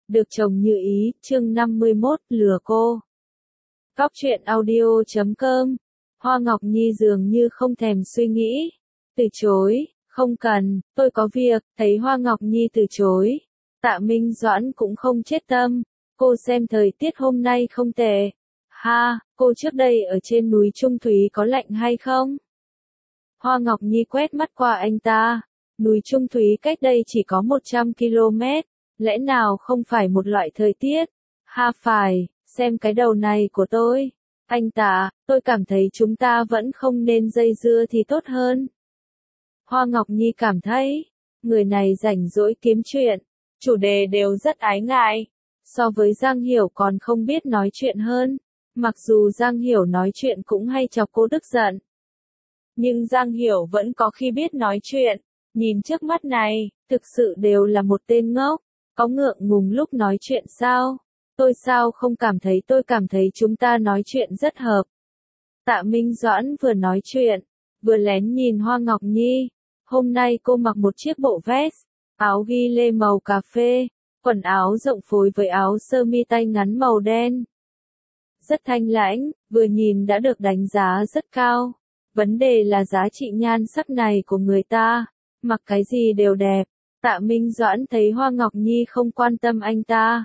Được chồng như ý, chương 51, lừa cô. Cóc truyện audio.com. Hoa Ngọc Nhi dường như không thèm suy nghĩ. Từ chối, không cần, tôi có việc. Thấy Hoa Ngọc Nhi từ chối, Tạ Minh Doãn cũng không chết tâm. Cô xem thời tiết hôm nay không tệ. Ha, cô trước đây ở trên núi Trung Thúy có lạnh hay không? Hoa Ngọc Nhi quét mắt qua anh ta. Núi Trung Thúy cách đây chỉ có 100 km. Lẽ nào không phải một loại thời tiết? Ha phải, xem cái đầu này của tôi. Anh Tạ, tôi cảm thấy chúng ta vẫn không nên dây dưa thì tốt hơn. Hoa Ngọc Nhi cảm thấy, người này rảnh rỗi kiếm chuyện, chủ đề đều rất ái ngại. So với Giang Hiểu còn không biết nói chuyện hơn. Mặc dù Giang Hiểu nói chuyện cũng hay chọc cô tức giận. Nhưng Giang Hiểu vẫn có khi biết nói chuyện. Nhìn trước mắt này, thực sự đều là một tên ngốc. Có ngượng ngùng lúc nói chuyện sao? Tôi sao không cảm thấy, tôi cảm thấy chúng ta nói chuyện rất hợp. Tạ Minh Doãn vừa nói chuyện, vừa lén nhìn Hoa Ngọc Nhi. Hôm nay cô mặc một chiếc bộ vest, áo ghi lê màu cà phê, quần áo rộng phối với áo sơ mi tay ngắn màu đen. Rất thanh lãnh, vừa nhìn đã được đánh giá rất cao. Vấn đề là giá trị nhan sắc này của người ta, mặc cái gì đều đẹp. Tạ Minh Doãn thấy Hoa Ngọc Nhi không quan tâm anh ta,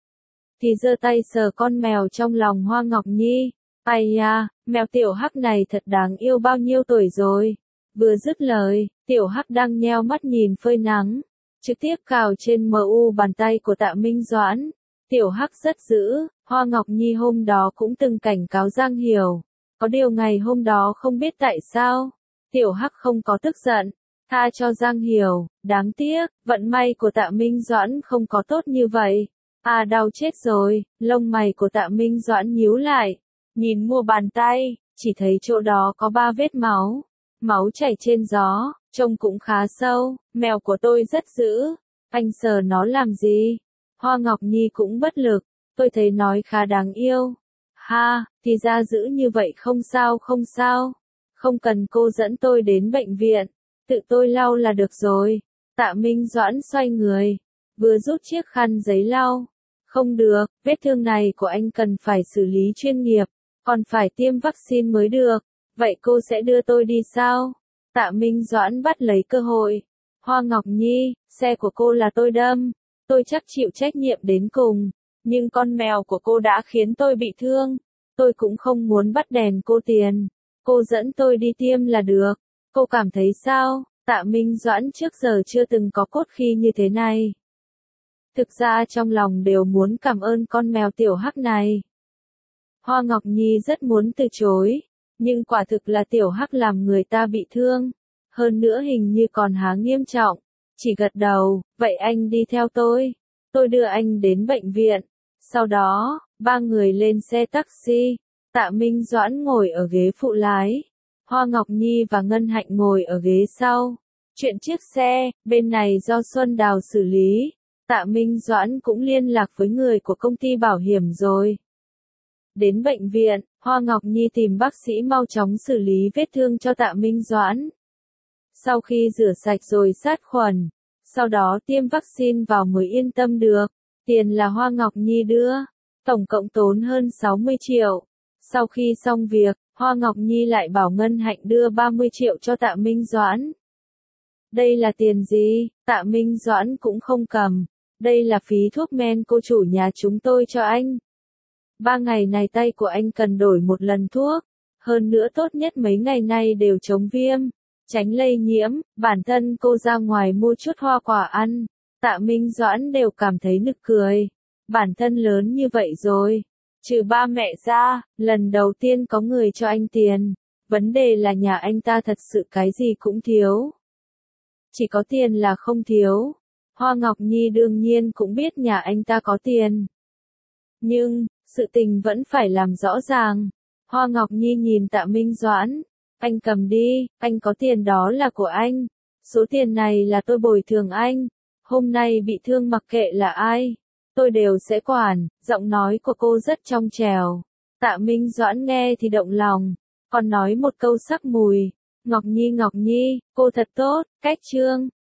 thì giơ tay sờ con mèo trong lòng Hoa Ngọc Nhi. Ai da, mèo tiểu hắc này thật đáng yêu, bao nhiêu tuổi rồi? Vừa dứt lời, tiểu hắc đang nheo mắt nhìn phơi nắng, trực tiếp cào trên mu bàn tay của Tạ Minh Doãn. Tiểu hắc rất dữ, Hoa Ngọc Nhi hôm đó cũng từng cảnh cáo Giang Hiểu. Có điều ngày hôm đó không biết tại sao, tiểu hắc không có tức giận, tha cho Giang Hiểu. Đáng tiếc, vận may của Tạ Minh Doãn không có tốt như vậy. À, đau chết rồi. Lông mày của Tạ Minh Doãn nhíu lại, nhìn mu bàn tay, chỉ thấy chỗ đó có 3 vết máu. Máu chảy trên gió, trông cũng khá sâu. Mèo của tôi rất dữ, anh sờ nó làm gì? Hoa Ngọc Nhi cũng bất lực, tôi thấy nói khá đáng yêu. Ha, thì ra dữ như vậy, không sao không sao. Không cần cô dẫn tôi đến bệnh viện, tự tôi lau là được rồi. Tạ Minh Doãn xoay người, vừa rút chiếc khăn giấy lau. Không được, vết thương này của anh cần phải xử lý chuyên nghiệp, còn phải tiêm vaccine mới được. Vậy cô sẽ đưa tôi đi sao? Tạ Minh Doãn bắt lấy cơ hội. Hoa Ngọc Nhi, xe của cô là tôi đâm, tôi chắc chịu trách nhiệm đến cùng. Nhưng con mèo của cô đã khiến tôi bị thương. Tôi cũng không muốn bắt đèn cô tiền. Cô dẫn tôi đi tiêm là được. Cô cảm thấy sao? Tạ Minh Doãn trước giờ chưa từng có cốt khí như thế này. Thực ra trong lòng đều muốn cảm ơn con mèo tiểu hắc này. Hoa Ngọc Nhi rất muốn từ chối, nhưng quả thực là tiểu hắc làm người ta bị thương. Hơn nữa hình như còn há nghiêm trọng. Chỉ gật đầu, vậy anh đi theo tôi đưa anh đến bệnh viện. Sau đó, 3 người lên xe taxi. Tạ Minh Doãn ngồi ở ghế phụ lái, Hoa Ngọc Nhi và Ngân Hạnh ngồi ở ghế sau. Chuyện chiếc xe, bên này do Xuân Đào xử lý. Tạ Minh Doãn cũng liên lạc với người của công ty bảo hiểm rồi. Đến bệnh viện, Hoa Ngọc Nhi tìm bác sĩ mau chóng xử lý vết thương cho Tạ Minh Doãn. Sau khi rửa sạch rồi sát khuẩn, sau đó tiêm vaccine vào mới yên tâm được. Tiền là Hoa Ngọc Nhi đưa, tổng cộng tốn hơn 60 triệu. Sau khi xong việc, Hoa Ngọc Nhi lại bảo Ngân Hạnh đưa 30 triệu cho Tạ Minh Doãn. Đây là tiền gì? Tạ Minh Doãn cũng không cầm. Đây là phí thuốc men cô chủ nhà chúng tôi cho anh. 3 ngày này tay của anh cần đổi một lần thuốc. Hơn nữa tốt nhất mấy ngày nay đều chống viêm, tránh lây nhiễm. Bản thân cô ra ngoài mua chút hoa quả ăn. Tạ Minh Doãn đều cảm thấy nực cười. Bản thân lớn như vậy rồi, trừ ba mẹ ra, lần đầu tiên có người cho anh tiền. Vấn đề là nhà anh ta thật sự cái gì cũng thiếu. Chỉ có tiền là không thiếu. Hoa Ngọc Nhi đương nhiên cũng biết nhà anh ta có tiền. Nhưng, sự tình vẫn phải làm rõ ràng. Hoa Ngọc Nhi nhìn Tạ Minh Doãn. Anh cầm đi, anh có tiền đó là của anh. Số tiền này là tôi bồi thường anh. Hôm nay bị thương mặc kệ là ai, tôi đều sẽ quản. Giọng nói của cô rất trong trẻo. Tạ Minh Doãn nghe thì động lòng, còn nói một câu sắc mùi. Ngọc Nhi, cô thật tốt. Cách chương